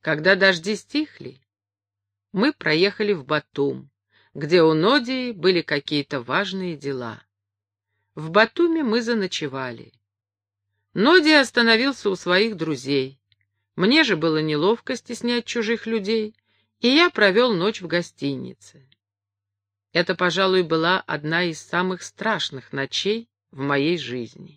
Когда дожди стихли, мы проехали в Батум, где у Нодии были какие-то важные дела. В Батуме мы заночевали. Нодия остановился у своих друзей. Мне же было неловко стеснять чужих людей, и я провел ночь в гостинице. Это, пожалуй, была одна из самых страшных ночей в моей жизни.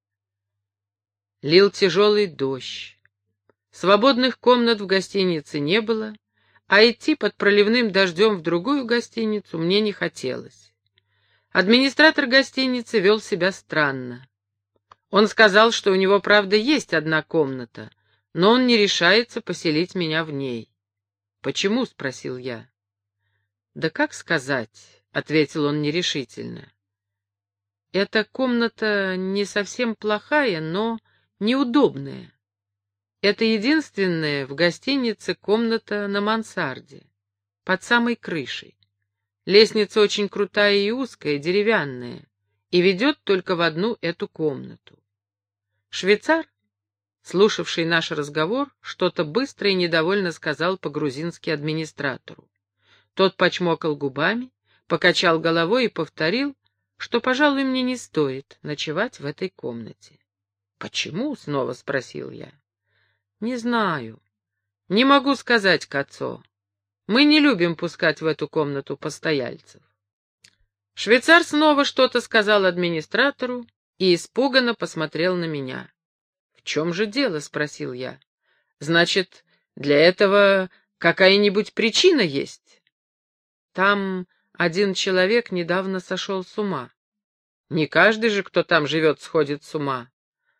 Лил тяжелый дождь. Свободных комнат в гостинице не было, а идти под проливным дождем в другую гостиницу мне не хотелось. Администратор гостиницы вел себя странно. Он сказал, что у него, правда, есть одна комната, но он не решается поселить меня в ней. «Почему?» — спросил я. «Да как сказать?» — ответил он нерешительно. «Эта комната не совсем плохая, но неудобная. Это единственная в гостинице комната на мансарде, под самой крышей. Лестница очень крутая и узкая, деревянная, и ведет только в одну эту комнату». Швейцар, слушавший наш разговор, что-то быстро и недовольно сказал по-грузински администратору. Тот почмокал губами, покачал головой и повторил, что, пожалуй, мне не стоит ночевать в этой комнате. «Почему?» — снова спросил я. «Не знаю. Не могу сказать, Кацо. Мы не любим пускать в эту комнату постояльцев». Швейцар снова что-то сказал администратору и испуганно посмотрел на меня. «В чем же дело?» — спросил я. «Значит, для этого какая-нибудь причина есть?» «Там один человек недавно сошел с ума». «Не каждый же, кто там живет, сходит с ума».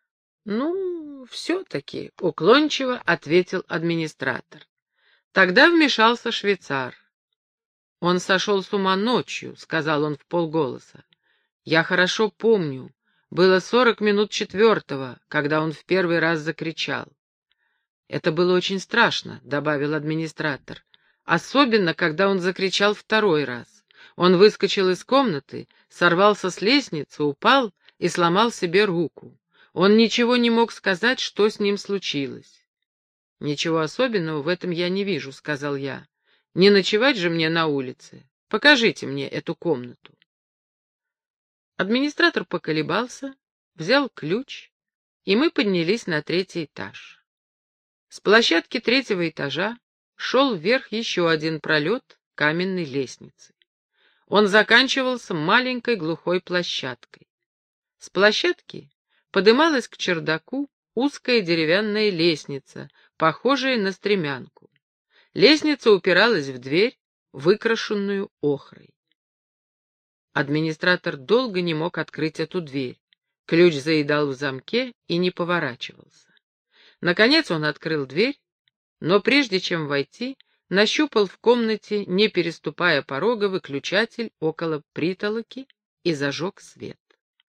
«Ну, все-таки», — уклончиво ответил администратор. Тогда вмешался швейцар. «Он сошел с ума ночью», — сказал он вполголоса. «Я хорошо помню. Было 40 минут 4, когда он в первый раз закричал». «Это было очень страшно», — добавил администратор. «Особенно, когда он закричал второй раз. Он выскочил из комнаты, сорвался с лестницы, упал и сломал себе руку. Он ничего не мог сказать, что с ним случилось». «Ничего особенного в этом я не вижу», — сказал я. «Не ночевать же мне на улице. Покажите мне эту комнату». Администратор поколебался, взял ключ, и мы поднялись на 3-й этаж. С площадки 3-го этажа шел вверх еще один пролет каменной лестницы. Он заканчивался маленькой глухой площадкой. С площадки подымалась к чердаку узкая деревянная лестница, похожая на стремянку. Лестница упиралась в дверь, выкрашенную охрой. Администратор долго не мог открыть эту дверь. Ключ заедал в замке и не поворачивался. Наконец он открыл дверь, но прежде чем войти, нащупал в комнате, не переступая порога, выключатель около притолоки и зажег свет.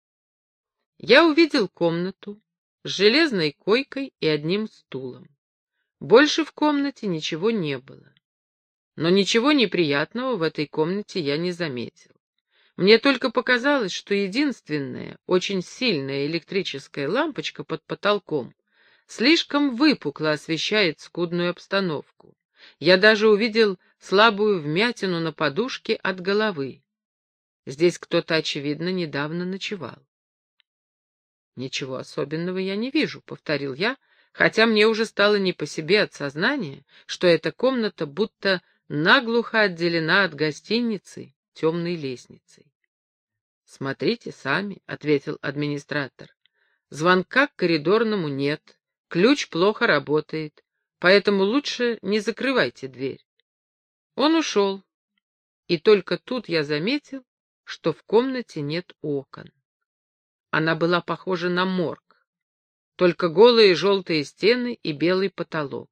Я увидел комнату с железной койкой и одним стулом. Больше в комнате ничего не было. Но ничего неприятного в этой комнате я не заметил. Мне только показалось, что единственная, очень сильная электрическая лампочка под потолком слишком выпукло освещает скудную обстановку. Я даже увидел слабую вмятину на подушке от головы. Здесь кто-то, очевидно, недавно ночевал. «Ничего особенного я не вижу», — повторил я, хотя мне уже стало не по себе от сознания, что эта комната будто наглухо отделена от гостиницы темной лестницей. «Смотрите сами», — ответил администратор. «Звонка к коридорному нет, ключ плохо работает, поэтому лучше не закрывайте дверь». Он ушел, и только тут я заметил, что в комнате нет окон. Она была похожа на морг, только голые желтые стены и белый потолок.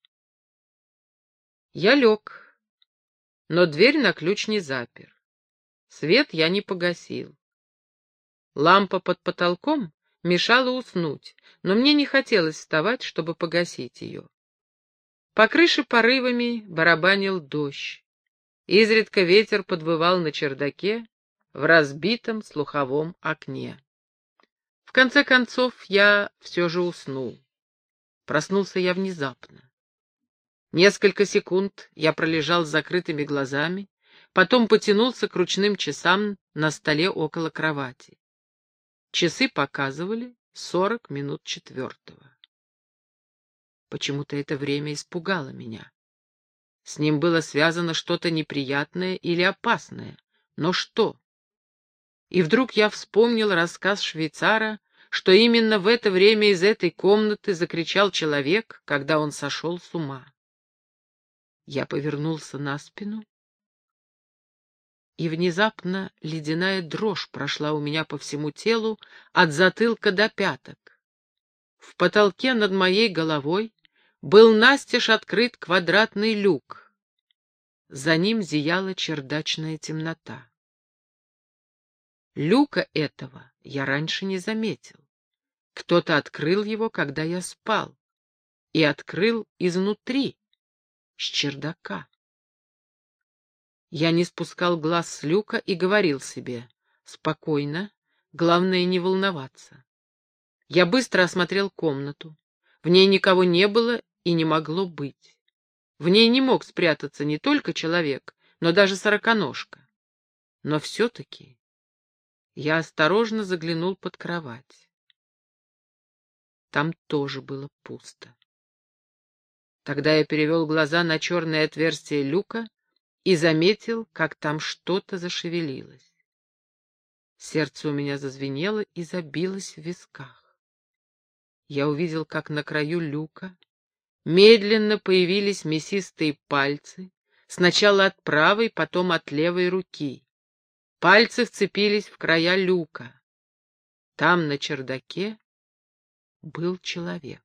Я лег, но дверь на ключ не запер. Свет я не погасил. Лампа под потолком мешала уснуть, но мне не хотелось вставать, чтобы погасить ее. По крыше порывами барабанил дождь. Изредка ветер подвывал на чердаке в разбитом слуховом окне. В конце концов, я все же уснул. Проснулся я внезапно. Несколько секунд я пролежал с закрытыми глазами, потом потянулся к ручным часам на столе около кровати. Часы показывали 40 минут четвертого. Почему-то это время испугало меня. С ним было связано что-то неприятное или опасное. Но что? И вдруг я вспомнил рассказ швейцара, что именно в это время из этой комнаты закричал человек, когда он сошел с ума. Я повернулся на спину, и внезапно ледяная дрожь прошла у меня по всему телу от затылка до пяток. В потолке над моей головой был настежь открыт квадратный люк. За ним зияла чердачная темнота. Люка этого я раньше не заметил. Кто-то открыл его, когда я спал, и открыл изнутри, с чердака. Я не спускал глаз с люка и говорил себе: спокойно, главное не волноваться. Я быстро осмотрел комнату. В ней никого не было и не могло быть. В ней не мог спрятаться не только человек, но даже сороконожка. Но все-таки я осторожно заглянул под кровать. Там тоже было пусто. Тогда я перевел глаза на черное отверстие люка и заметил, как там что-то зашевелилось. Сердце у меня зазвенело и забилось в висках. Я увидел, как на краю люка медленно появились мясистые пальцы, сначала от правой, потом от левой руки. Пальцы вцепились в края люка. Там, на чердаке, был человек.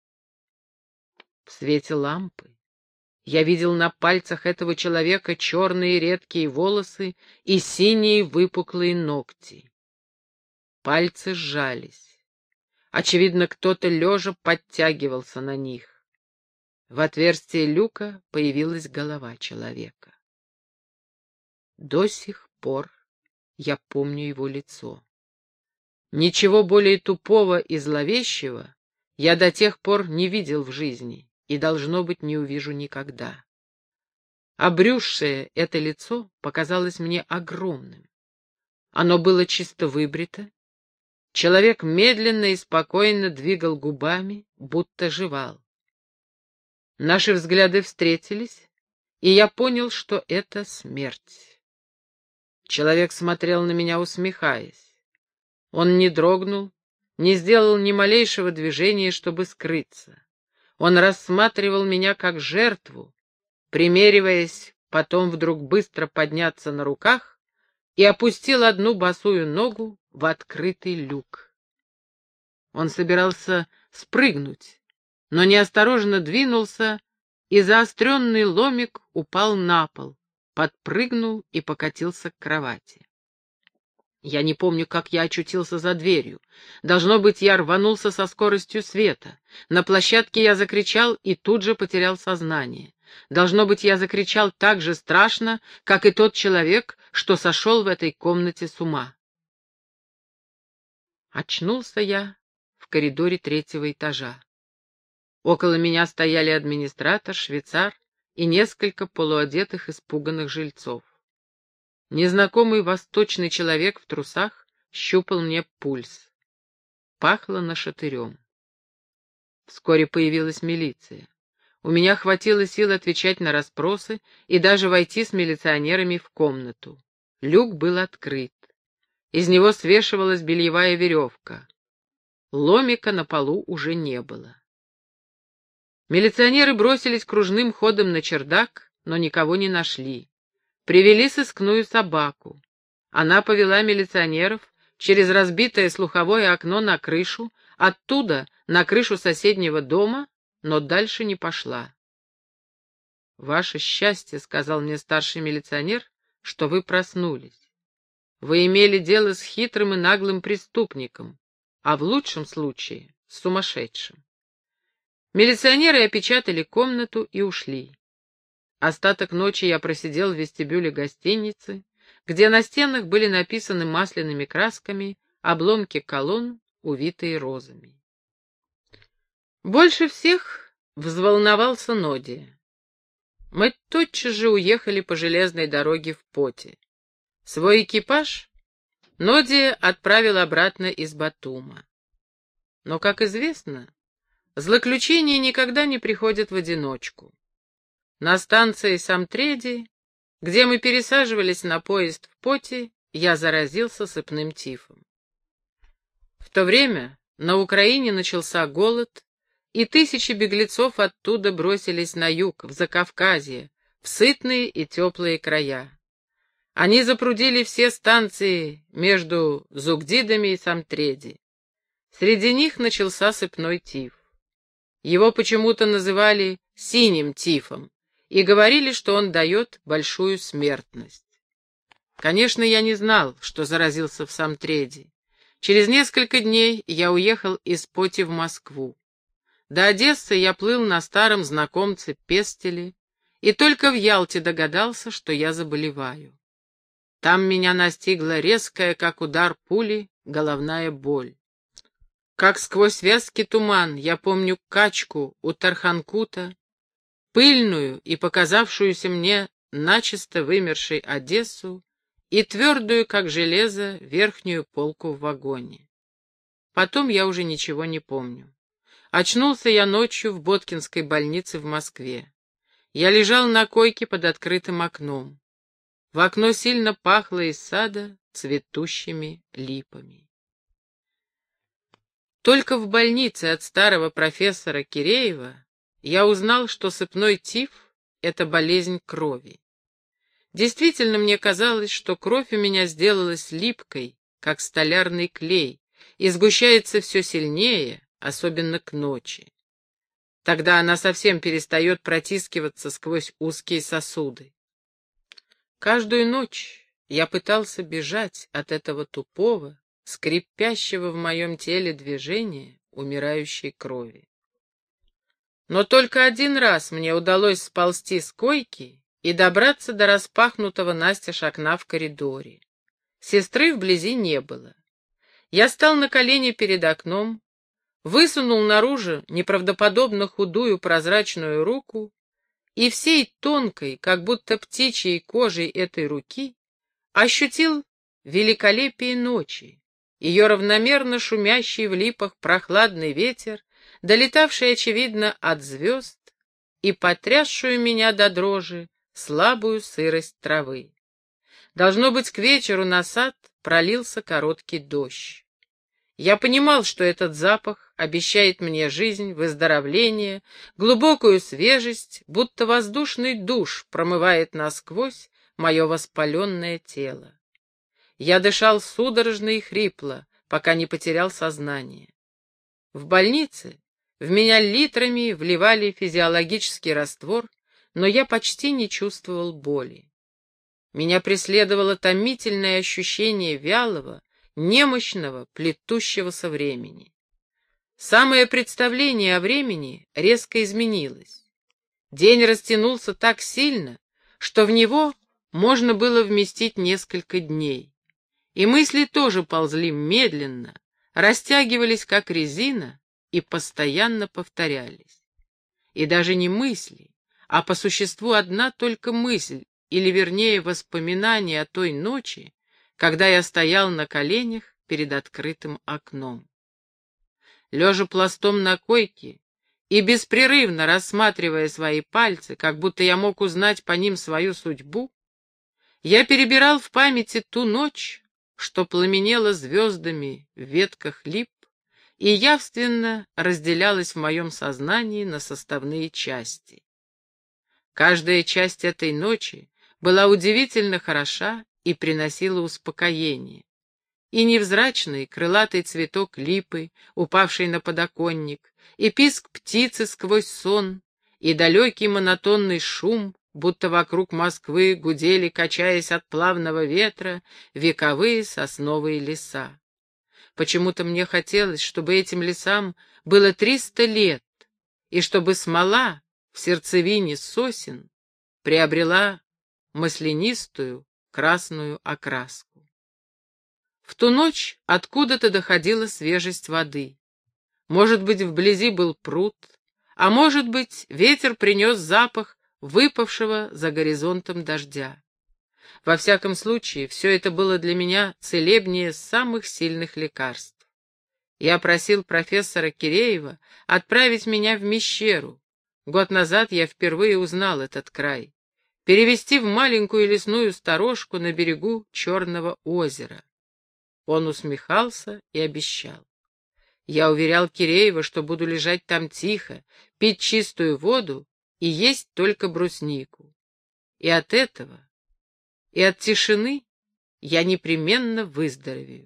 В свете лампы я видел на пальцах этого человека черные редкие волосы и синие выпуклые ногти. Пальцы сжались. Очевидно, кто-то лежа подтягивался на них. В отверстие люка появилась голова человека. До сих пор я помню его лицо. Ничего более тупого и зловещего я до тех пор не видел в жизни и, должно быть, не увижу никогда. Обрюзшее это лицо показалось мне огромным. Оно было чисто выбрито. Человек медленно и спокойно двигал губами, будто жевал. Наши взгляды встретились, и я понял, что это смерть. Человек смотрел на меня, усмехаясь. Он не дрогнул, не сделал ни малейшего движения, чтобы скрыться. Он рассматривал меня как жертву, примериваясь потом вдруг быстро подняться на руках, и опустил одну босую ногу в открытый люк. Он собирался спрыгнуть, но неосторожно двинулся, и заостренный ломик упал на пол, подпрыгнул и покатился к кровати. Я не помню, как я очутился за дверью. Должно быть, я рванулся со скоростью света. На площадке я закричал и тут же потерял сознание. Должно быть, я закричал так же страшно, как и тот человек, что сошел в этой комнате с ума. Очнулся я в коридоре 3-го этажа. Около меня стояли администратор, швейцар и несколько полуодетых испуганных жильцов. Незнакомый восточный человек в трусах щупал мне пульс. Пахло нашатырем. Вскоре появилась милиция. У меня хватило сил отвечать на расспросы и даже войти с милиционерами в комнату. Люк был открыт. Из него свешивалась бельевая веревка. Ломика на полу уже не было. Милиционеры бросились кружным ходом на чердак, но никого не нашли. Привели сыскную собаку. Она повела милиционеров через разбитое слуховое окно на крышу, оттуда на крышу соседнего дома, но дальше не пошла. «Ваше счастье, — сказал мне старший милиционер, — что вы проснулись. Вы имели дело с хитрым и наглым преступником, а в лучшем случае — с сумасшедшим». Милиционеры опечатали комнату и ушли. Остаток ночи я просидел в вестибюле гостиницы, где на стенах были написаны масляными красками обломки колонн, увитые розами. Больше всех взволновался Ноди. Мы тотчас же уехали по железной дороге в Поти. Свой экипаж Ноди отправил обратно из Батума. Но, как известно, злоключения никогда не приходят в одиночку. На станции Самтреди, где мы пересаживались на поезд в Поти, я заразился сыпным тифом. В то время на Украине начался голод, и тысячи беглецов оттуда бросились на юг, в Закавказье, в сытные и теплые края. Они запрудили все станции между Зугдидами и Самтреди. Среди них начался сыпной тиф. Его почему-то называли «синим тифом» и говорили, что он дает большую смертность. Конечно, я не знал, что заразился в Самтреди. Через несколько дней я уехал из Поти в Москву. До Одессы я плыл на старом знакомце Пестеле, и только в Ялте догадался, что я заболеваю. Там меня настигла резкая, как удар пули, головная боль. Как сквозь вязкий туман я помню качку у Тарханкута, пыльную и показавшуюся мне начисто вымершей Одессу и твердую, как железо, верхнюю полку в вагоне. Потом я уже ничего не помню. Очнулся я ночью в Боткинской больнице в Москве. Я лежал на койке под открытым окном. В окно сильно пахло из сада цветущими липами. Только в больнице от старого профессора Киреева я узнал, что сыпной тиф — это болезнь крови. Действительно, мне казалось, что кровь у меня сделалась липкой, как столярный клей, и сгущается все сильнее, особенно к ночи. Тогда она совсем перестает протискиваться сквозь узкие сосуды. Каждую ночь я пытался бежать от этого тупого, скрипящего в моем теле движения умирающей крови. Но только один раз мне удалось сползти с койки и добраться до распахнутого настежь окна в коридоре. Сестры вблизи не было. Я стал на колени перед окном, высунул наружу неправдоподобно худую прозрачную руку и всей тонкой, как будто птичьей кожей этой руки ощутил великолепие ночи, ее равномерно шумящий в липах прохладный ветер, долетавший, очевидно, от звезд, и потрясшую меня до дрожи слабую сырость травы. Должно быть, к вечеру на сад пролился короткий дождь. Я понимал, что этот запах обещает мне жизнь, выздоровление, глубокую свежесть, будто воздушный душ промывает насквозь мое воспаленное тело. Я дышал судорожно и хрипло, пока не потерял сознание. В больнице в меня литрами вливали физиологический раствор, но я почти не чувствовал боли. Меня преследовало томительное ощущение вялого, немощного, плетущегося времени. Самое представление о времени резко изменилось. День растянулся так сильно, что в него можно было вместить несколько дней. И мысли тоже ползли медленно, растягивались как резина и постоянно повторялись. И даже не мысли, а по существу одна только мысль, или вернее воспоминание о той ночи, когда я стоял на коленях перед открытым окном. Лежа пластом на койке и беспрерывно рассматривая свои пальцы, как будто я мог узнать по ним свою судьбу, я перебирал в памяти ту ночь, что пламенела звездами в ветках лип и явственно разделялась в моем сознании на составные части. Каждая часть этой ночи была удивительно хороша и приносила успокоение. И невзрачный крылатый цветок липы, упавший на подоконник, и писк птицы сквозь сон, и далекий монотонный шум, будто вокруг Москвы гудели, качаясь от плавного ветра, вековые сосновые леса. Почему-то мне хотелось, чтобы этим лесам было 300 лет, и чтобы смола в сердцевине сосен приобрела маслянистую красную окраску. В ту ночь откуда-то доходила свежесть воды. Может быть, вблизи был пруд, а может быть, ветер принес запах выпавшего за горизонтом дождя. Во всяком случае, все это было для меня целебнее самых сильных лекарств. Я просил профессора Киреева отправить меня в Мещеру. Год назад я впервые узнал этот край. Перевести в маленькую лесную сторожку на берегу Черного озера. Он усмехался и обещал. Я уверял Киреева, что буду лежать там тихо, пить чистую воду и есть только бруснику. И от этого, и от тишины я непременно выздоровею.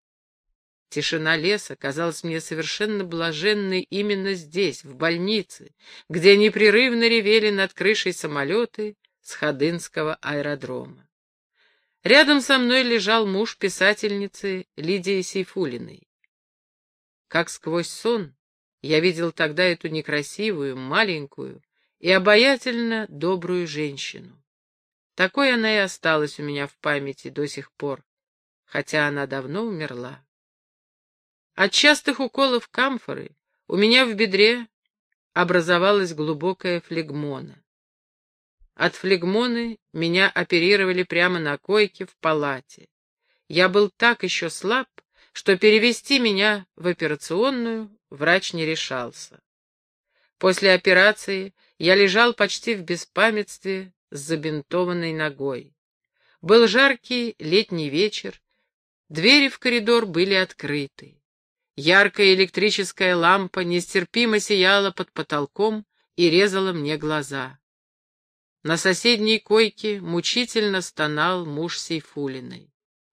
Тишина леса казалась мне совершенно блаженной именно здесь, в больнице, где непрерывно ревели над крышей самолеты с Ходынского аэродрома. Рядом со мной лежал муж писательницы Лидии Сейфулиной. Как сквозь сон я видел тогда эту некрасивую, маленькую и обаятельно добрую женщину. Такой она и осталась у меня в памяти до сих пор, хотя она давно умерла. От частых уколов камфоры у меня в бедре образовалась глубокая флегмона. От флегмоны меня оперировали прямо на койке в палате. Я был так еще слаб, что перевести меня в операционную врач не решался. После операции я лежал почти в беспамятстве с забинтованной ногой. Был жаркий летний вечер, двери в коридор были открыты. Яркая электрическая лампа нестерпимо сияла под потолком и резала мне глаза. На соседней койке мучительно стонал муж Сейфулиной.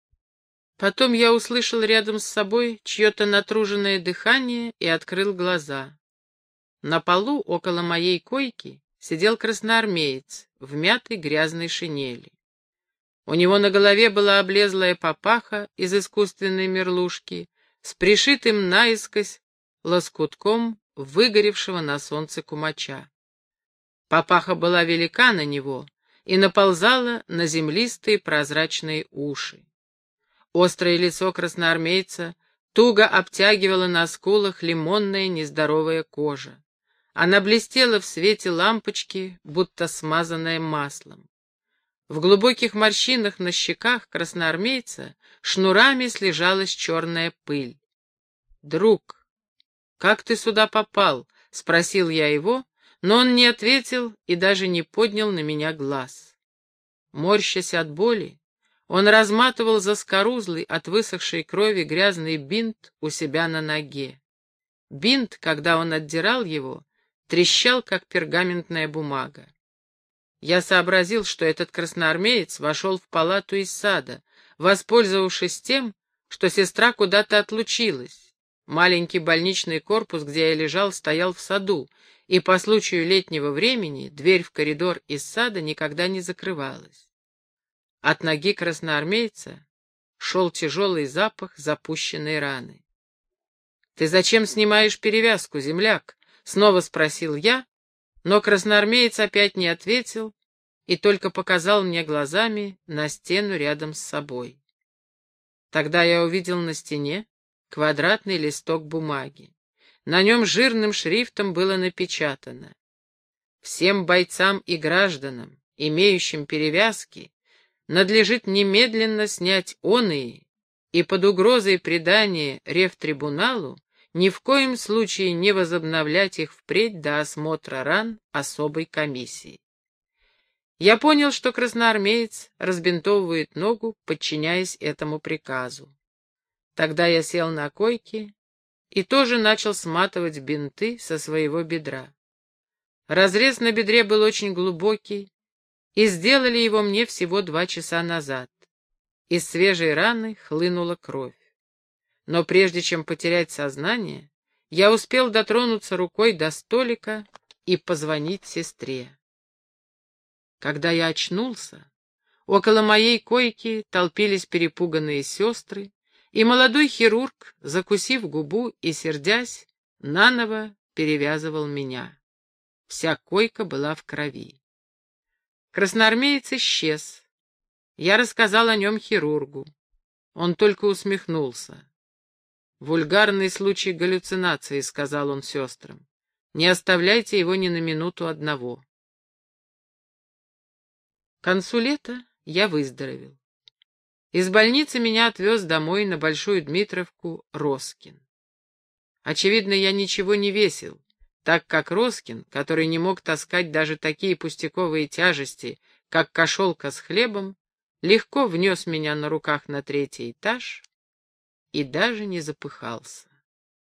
Потом я услышал рядом с собой чье-то натруженное дыхание и открыл глаза. На полу около моей койки сидел красноармеец в мятой грязной шинели. У него на голове была облезлая папаха из искусственной мерлушки с пришитым наискось лоскутком выгоревшего на солнце кумача. Папаха была велика на него и наползала на землистые прозрачные уши. Острое лицо красноармейца туго обтягивала на скулах лимонная нездоровая кожа. Она блестела в свете лампочки, будто смазанная маслом. В глубоких морщинах на щеках красноармейца шнурами слежалась черная пыль. «Друг, как ты сюда попал?» — спросил я его, но он не ответил и даже не поднял на меня глаз. Морщась от боли, он разматывал заскорузлый от высохшей крови грязный бинт у себя на ноге. Бинт, когда он отдирал его, трещал, как пергаментная бумага. Я сообразил, что этот красноармеец вошел в палату из сада, воспользовавшись тем, что сестра куда-то отлучилась. Маленький больничный корпус, где я лежал, стоял в саду, и по случаю летнего времени дверь в коридор из сада никогда не закрывалась. От ноги красноармейца шел тяжелый запах запущенной раны. «Ты зачем снимаешь перевязку, земляк?» — снова спросил я, но красноармеец опять не ответил и только показал мне глазами на стену рядом с собой. Тогда я увидел на стене квадратный листок бумаги. На нем жирным шрифтом было напечатано: «Всем бойцам и гражданам, имеющим перевязки, надлежит немедленно снять оные и под угрозой предания ревтрибуналу ни в коем случае не возобновлять их впредь до осмотра ран особой комиссии». Я понял, что красноармеец разбинтовывает ногу, подчиняясь этому приказу. Тогда я сел на койке и тоже начал сматывать бинты со своего бедра. Разрез на бедре был очень глубокий, и сделали его мне всего 2 часа назад. Из свежей раны хлынула кровь. Но прежде чем потерять сознание, я успел дотронуться рукой до столика и позвонить сестре. Когда я очнулся, около моей койки толпились перепуганные сестры, и молодой хирург, закусив губу и сердясь, наново перевязывал меня. Вся койка была в крови. Красноармеец исчез. Я рассказал о нем хирургу. Он только усмехнулся. «Вульгарный случай галлюцинации», — сказал он сестрам. «Не оставляйте его ни на минуту одного». К концу лета я выздоровел. Из больницы меня отвез домой на Большую Дмитровку Роскин. Очевидно, я ничего не весил, так как Роскин, который не мог таскать даже такие пустяковые тяжести, как кошелка с хлебом, легко внес меня на руках на 3-й этаж и даже не запыхался.